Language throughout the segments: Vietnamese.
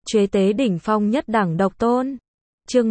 Chế tế đỉnh phong nhất đẳng độc tôn. Chương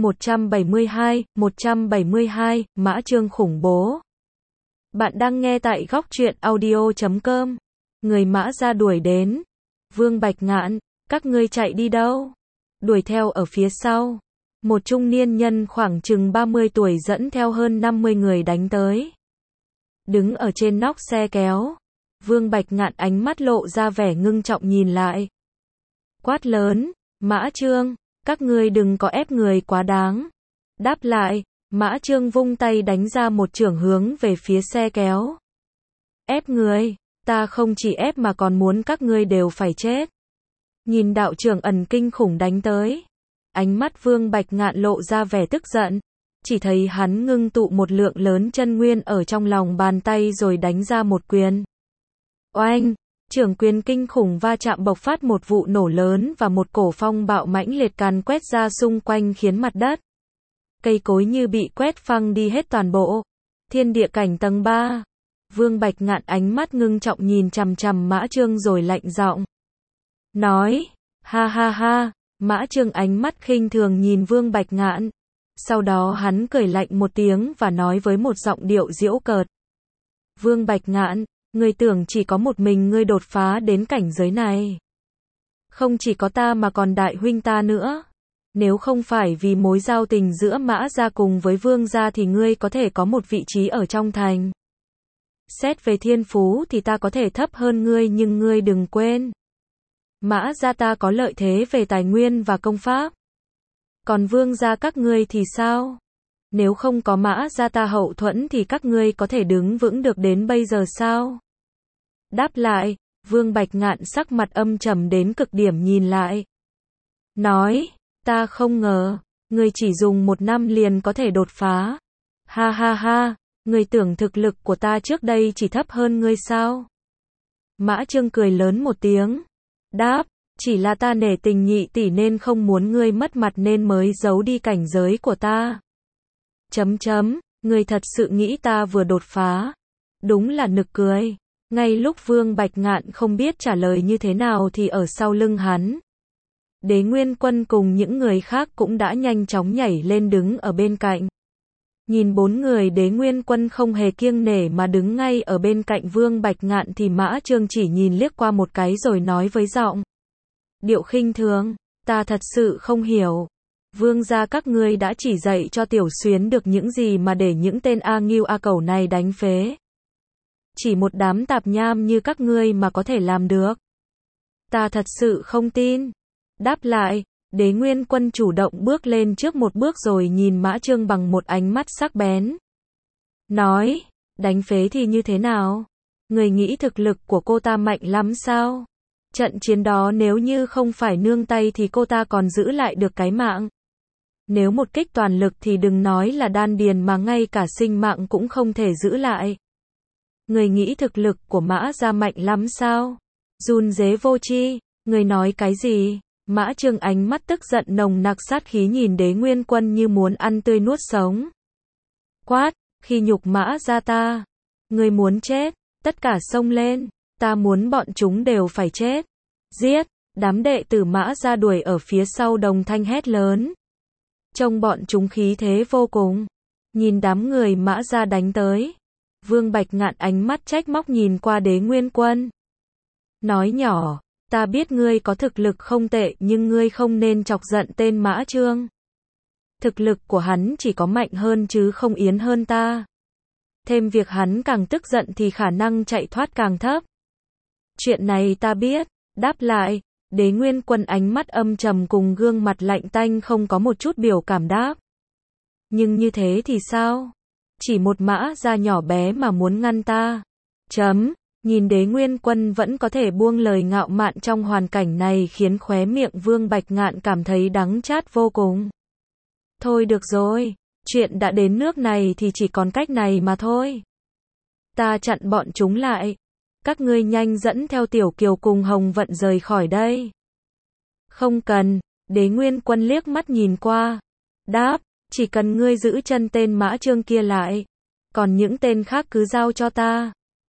172, Mã Chương khủng bố. Bạn đang nghe tại góc truyện audio.com. Người Mã ra đuổi đến. Vương Bạch Ngạn, các ngươi chạy đi đâu? Đuổi theo ở phía sau. Một trung niên nhân khoảng chừng 30 tuổi dẫn theo hơn 50 người đánh tới. Đứng ở trên nóc xe kéo. Vương Bạch Ngạn ánh mắt lộ ra vẻ ngưng trọng nhìn lại. Quát lớn, Mã Chương, các ngươi đừng có ép người quá đáng. Đáp lại, Mã Chương vung tay đánh ra một chưởng hướng về phía xe kéo. Ép người, ta không chỉ ép mà còn muốn các ngươi đều phải chết. Nhìn đạo trưởng ẩn kinh khủng đánh tới. Ánh mắt Vương Bạch Ngạn lộ ra vẻ tức giận. Chỉ thấy hắn ngưng tụ một lượng lớn chân nguyên ở trong lòng bàn tay rồi đánh ra một quyền. Oanh! Chưởng quyền kinh khủng va chạm bộc phát một vụ nổ lớn và một cổ phong bạo mãnh liệt càn quét ra xung quanh khiến mặt đất. Cây cối như bị quét phăng đi hết toàn bộ. Thiên địa cảnh tầng 3. Vương Bạch Ngạn ánh mắt ngưng trọng nhìn chằm chằm Mã Chương rồi lạnh giọng. Nói, ha ha ha, Mã Chương ánh mắt khinh thường nhìn Vương Bạch Ngạn. Sau đó hắn cười lạnh một tiếng và nói với một giọng điệu giễu cợt. Vương Bạch Ngạn, ngươi tưởng chỉ có một mình ngươi đột phá đến cảnh giới này. Không chỉ có ta mà còn đại huynh ta nữa. Nếu không phải vì mối giao tình giữa Mã gia cùng với Vương gia thì ngươi có thể có một vị trí ở trong thành. Xét về thiên phú thì ta có thể thấp hơn ngươi nhưng ngươi đừng quên. Mã gia ta có lợi thế về tài nguyên và công pháp. Còn Vương gia các ngươi thì sao? Nếu không có Mã gia ta hậu thuẫn thì các ngươi có thể đứng vững được đến bây giờ sao? Đáp lại, Vương Bạch Ngạn sắc mặt âm trầm đến cực điểm nhìn lại. Nói, ta không ngờ, ngươi chỉ dùng 1 năm liền có thể đột phá. Ha ha ha, ngươi tưởng thực lực của ta trước đây chỉ thấp hơn ngươi sao? Mã Chương cười lớn một tiếng. Đáp, chỉ là ta nể tình nhị tỷ nên không muốn ngươi mất mặt nên mới giấu đi cảnh giới của ta. Ngươi thật sự nghĩ ta vừa đột phá. Đúng là nực cười. Ngay lúc Vương Bạch Ngạn không biết trả lời như thế nào thì ở sau lưng hắn. Đế Nguyên Quân cùng những người khác cũng đã nhanh chóng nhảy lên đứng ở bên cạnh. Nhìn 4 người Đế Nguyên Quân không hề kiêng nể mà đứng ngay ở bên cạnh Vương Bạch Ngạn thì Mã Chương chỉ nhìn liếc qua một cái rồi nói với giọng điệu khinh thường, ta thật sự không hiểu. Vương gia các ngươi đã chỉ dạy cho Tiểu Xuyến được những gì mà để những tên A Ngưu A Cẩu này đánh phế. Chỉ một đám tạp nham như các ngươi mà có thể làm được. Ta thật sự không tin. Đáp lại, Đế Nguyên Quân chủ động bước lên trước một bước rồi nhìn Mã Chương bằng một ánh mắt sắc bén. Nói, đánh phế thì như thế nào? Người nghĩ thực lực của cô ta mạnh lắm sao? Trận chiến đó nếu như không phải nương tay thì cô ta còn giữ lại được cái mạng. Nếu một kích toàn lực thì đừng nói là đan điền mà ngay cả sinh mạng cũng không thể giữ lại. Người nghĩ thực lực của Mã gia mạnh lắm sao? Run rế vô tri, người nói cái gì? Mã Chương ánh mắt tức giận nồng nặc sát khí nhìn Đế Nguyên Quân như muốn ăn tươi nuốt sống. Quát, khi nhục Mã gia ta. Người muốn chết, tất cả xông lên, ta muốn bọn chúng đều phải chết. Giết, đám đệ tử Mã gia đuổi ở phía sau đồng thanh hét lớn. Trông bọn chúng khí thế vô cùng. Nhìn đám người Mã gia đánh tới. Vương Bạch Ngạn ánh mắt trách móc nhìn qua Đế Nguyên Quân. Nói nhỏ, ta biết ngươi có thực lực không tệ nhưng ngươi không nên chọc giận tên Mã Chương. Thực lực của hắn chỉ có mạnh hơn chứ không yếu hơn ta. Thêm việc hắn càng tức giận thì khả năng chạy thoát càng thấp. Chuyện này ta biết, đáp lại, Đế Nguyên Quân ánh mắt âm trầm cùng gương mặt lạnh tanh không có một chút biểu cảm đáp. Nhưng như thế thì sao? Chỉ một Mã gia nhỏ bé mà muốn ngăn ta. Nhìn Đế Nguyên Quân vẫn có thể buông lời ngạo mạn trong hoàn cảnh này khiến khóe miệng Vương Bạch Ngạn cảm thấy đắng chát vô cùng. Thôi được rồi, chuyện đã đến nước này thì chỉ còn cách này mà thôi. Ta chặn bọn chúng lại. Các ngươi nhanh dẫn theo Tiểu Kiều cùng Hồng Vận rời khỏi đây. Không cần, Đế Nguyên Quân liếc mắt nhìn qua. Đáp, chỉ cần ngươi giữ chân tên Mã Chương kia lại. Còn những tên khác cứ giao cho ta.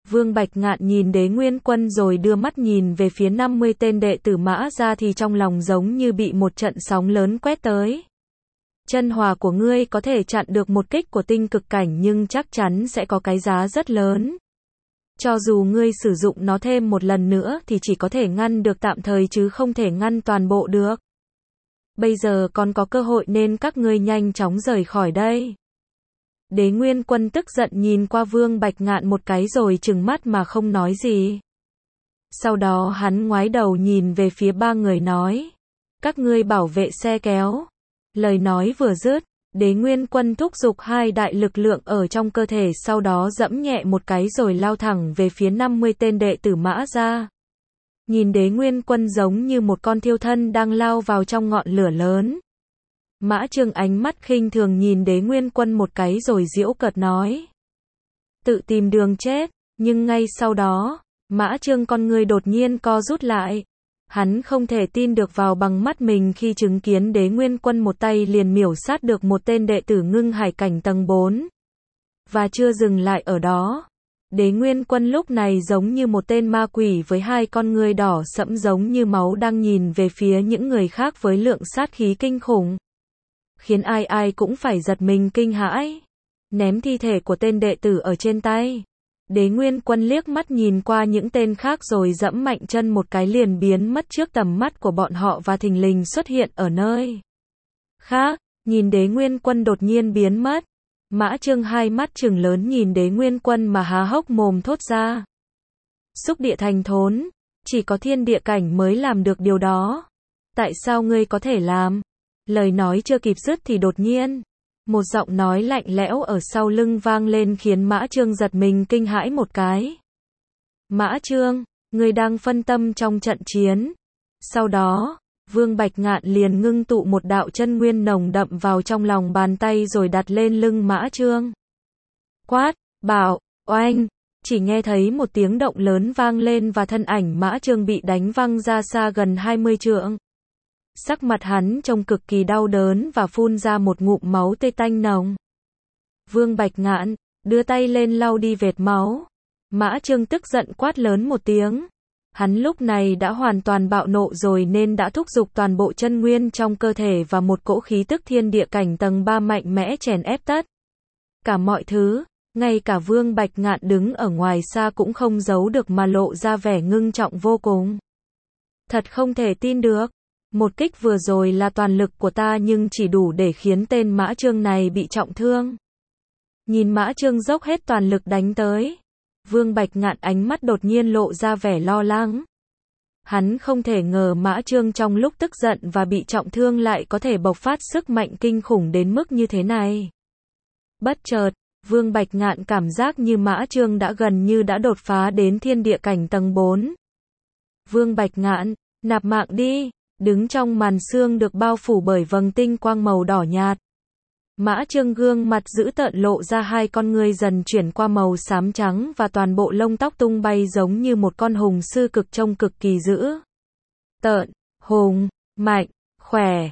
Vương Bạch Ngạn nhìn Đế Nguyên Quân rồi đưa mắt nhìn về phía 50 tên đệ tử Mã gia thì trong lòng giống như bị một trận sóng lớn quét tới. Chân hỏa của ngươi có thể chặn được một kích của tinh cực cảnh nhưng chắc chắn sẽ có cái giá rất lớn. Cho dù ngươi sử dụng nó thêm một lần nữa thì chỉ có thể ngăn được tạm thời chứ không thể ngăn toàn bộ được. Bây giờ còn có cơ hội nên các ngươi nhanh chóng rời khỏi đây. Đế Nguyên Quân tức giận nhìn qua Vương Bạch Ngạn một cái rồi trừng mắt mà không nói gì. Sau đó hắn ngoái đầu nhìn về phía ba người nói. Các ngươi bảo vệ xe kéo. Lời nói vừa dứt, Đế Nguyên Quân thúc giục hai đại lực lượng ở trong cơ thể sau đó giẫm nhẹ một cái rồi lao thẳng về phía 50 tên đệ tử Mã gia. Nhìn Đế Nguyên Quân giống như một con thiêu thân đang lao vào trong ngọn lửa lớn. Mã Trương ánh mắt khinh thường nhìn Đế Nguyên Quân một cái rồi giễu cợt nói. Tự tìm đường chết, nhưng ngay sau đó, Mã Trương con người đột nhiên co rút lại. Hắn không thể tin được vào bằng mắt mình khi chứng kiến Đế Nguyên Quân một tay liền miểu sát được một tên đệ tử ngưng hải cảnh tầng 4. Và chưa dừng lại ở đó. Đế Nguyên Quân lúc này giống như một tên ma quỷ với hai con ngươi đỏ sẫm giống như máu đang nhìn về phía những người khác với lượng sát khí kinh khủng. Khiến ai ai cũng phải giật mình kinh hãi. Ném thi thể của tên đệ tử ở trên tay. Đế Nguyên Quân liếc mắt nhìn qua những tên khác rồi giẫm mạnh chân một cái liền biến mất trước tầm mắt của bọn họ và thình lình xuất hiện ở nơi khác. Nhìn Đế Nguyên Quân đột nhiên biến mất. Mã Trương hai mắt trừng lớn nhìn Đế Nguyên Quân mà há hốc mồm thốt ra. Xúc địa thành thốn, chỉ có thiên địa cảnh mới làm được điều đó. Tại sao ngươi có thể làm? Lời nói chưa kịp dứt thì đột nhiên, một giọng nói lạnh lẽo ở sau lưng vang lên khiến Mã Trương giật mình kinh hãi một cái. Mã Trương, ngươi đang phân tâm trong trận chiến. Sau đó, Vương Bạch Ngạn liền ngưng tụ một đạo chân nguyên nồng đậm vào trong lòng bàn tay rồi đặt lên lưng Mã Trương. Quát, bảo, oanh, chỉ nghe thấy một tiếng động lớn vang lên và thân ảnh Mã Trương bị đánh văng ra xa gần 20 trượng. Sắc mặt hắn trông cực kỳ đau đớn và phun ra một ngụm máu tê tanh nồng. Vương Bạch Ngạn, đưa tay lên lau đi vệt máu. Mã Trương tức giận quát lớn một tiếng. Hắn lúc này đã hoàn toàn bạo nộ rồi nên đã thúc giục toàn bộ chân nguyên trong cơ thể và một cỗ khí tức thiên địa cảnh tầng 3 mạnh mẽ chèn ép tất cả mọi thứ, ngay cả Vương Bạch Ngạn đứng ở ngoài xa cũng không giấu được mà lộ ra vẻ ngưng trọng vô cùng. Thật không thể tin được. Một kích vừa rồi là toàn lực của ta nhưng chỉ đủ để khiến tên Mã Trương này bị trọng thương. Nhìn Mã Trương dốc hết toàn lực đánh tới. Vương Bạch Ngạn ánh mắt đột nhiên lộ ra vẻ lo lắng. Hắn không thể ngờ Mã Trương trong lúc tức giận và bị trọng thương lại có thể bộc phát sức mạnh kinh khủng đến mức như thế này. Bất chợt, Vương Bạch Ngạn cảm giác như Mã Trương đã gần như đã đột phá đến thiên địa cảnh tầng 4. Vương Bạch Ngạn, nạp mạng đi. Đứng trong màn sương được bao phủ bởi vầng tinh quang màu đỏ nhạt. Mã Trương gương mặt dữ tợn lộ ra hai con ngươi dần chuyển qua màu xám trắng và toàn bộ lông tóc tung bay giống như một con hùng sư cực trông cực kỳ dữ tợn, hùng, mạnh, khỏe.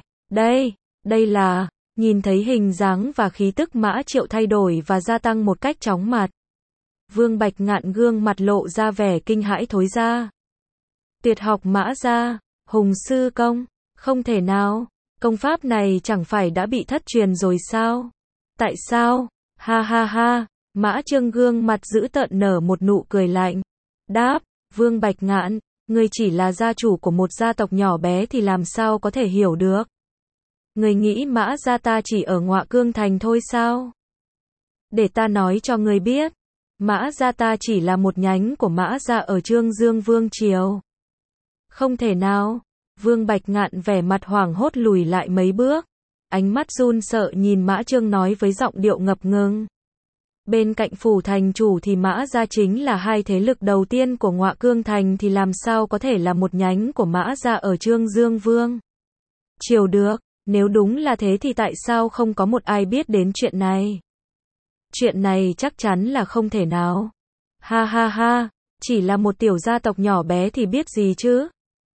Đây là, nhìn thấy hình dáng và khí tức Mã Triệu thay đổi và gia tăng một cách chóng mặt. Vương Bạch Ngạn gương mặt lộ ra vẻ kinh hãi thối ra. Tuyệt học Mã gia. Hùng sư công, không thể nào, công pháp này chẳng phải đã bị thất truyền rồi sao? Tại sao? Ha ha ha, Mã Trương gương mặt dữ tợn nở một nụ cười lạnh. Đáp, Vương Bạch Ngạn, ngươi chỉ là gia chủ của một gia tộc nhỏ bé thì làm sao có thể hiểu được? Ngươi nghĩ Mã gia ta chỉ ở Ngọa Cương Thành thôi sao? Để ta nói cho ngươi biết, Mã gia ta chỉ là một nhánh của Mã gia ở Trương Dương Vương Triều. Không thể nào. Vương Bạch Ngạn vẻ mặt hoảng hốt lùi lại mấy bước. Ánh mắt run sợ nhìn Mã Trương nói với giọng điệu ngập ngừng. Bên cạnh phủ thành chủ thì Mã gia chính là hai thế lực đầu tiên của Ngọa Cương Thành thì làm sao có thể là một nhánh của Mã gia ở Trương Dương Vương Triều được. Nếu đúng là thế thì tại sao không có một ai biết đến chuyện này? Chuyện này chắc chắn là không thể nào. Ha ha ha, chỉ là một tiểu gia tộc nhỏ bé thì biết gì chứ?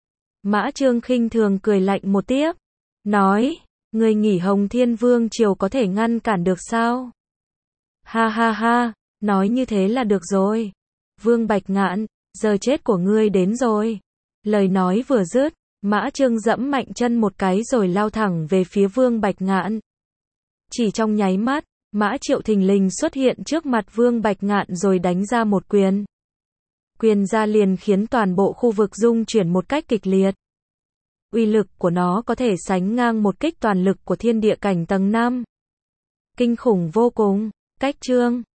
Mã Trương khinh thường cười lạnh một tiếp, nói, người nghĩ Hồng Thiên Vương Triều có thể ngăn cản được sao? Ha ha ha, nói như thế là được rồi. Vương Bạch Ngạn, giờ chết của ngươi đến rồi. Lời nói vừa dứt, Mã Trương giẫm mạnh chân một cái rồi lao thẳng về phía Vương Bạch Ngạn. Chỉ trong nháy mắt, Mã Triệu thình lình xuất hiện trước mặt Vương Bạch Ngạn rồi đánh ra một quyền. Quyền ra liền khiến toàn bộ khu vực rung chuyển một cách kịch liệt. Uy lực của nó có thể sánh ngang một kích toàn lực của thiên địa cảnh tầng 5. Kinh khủng vô cùng. Cách chương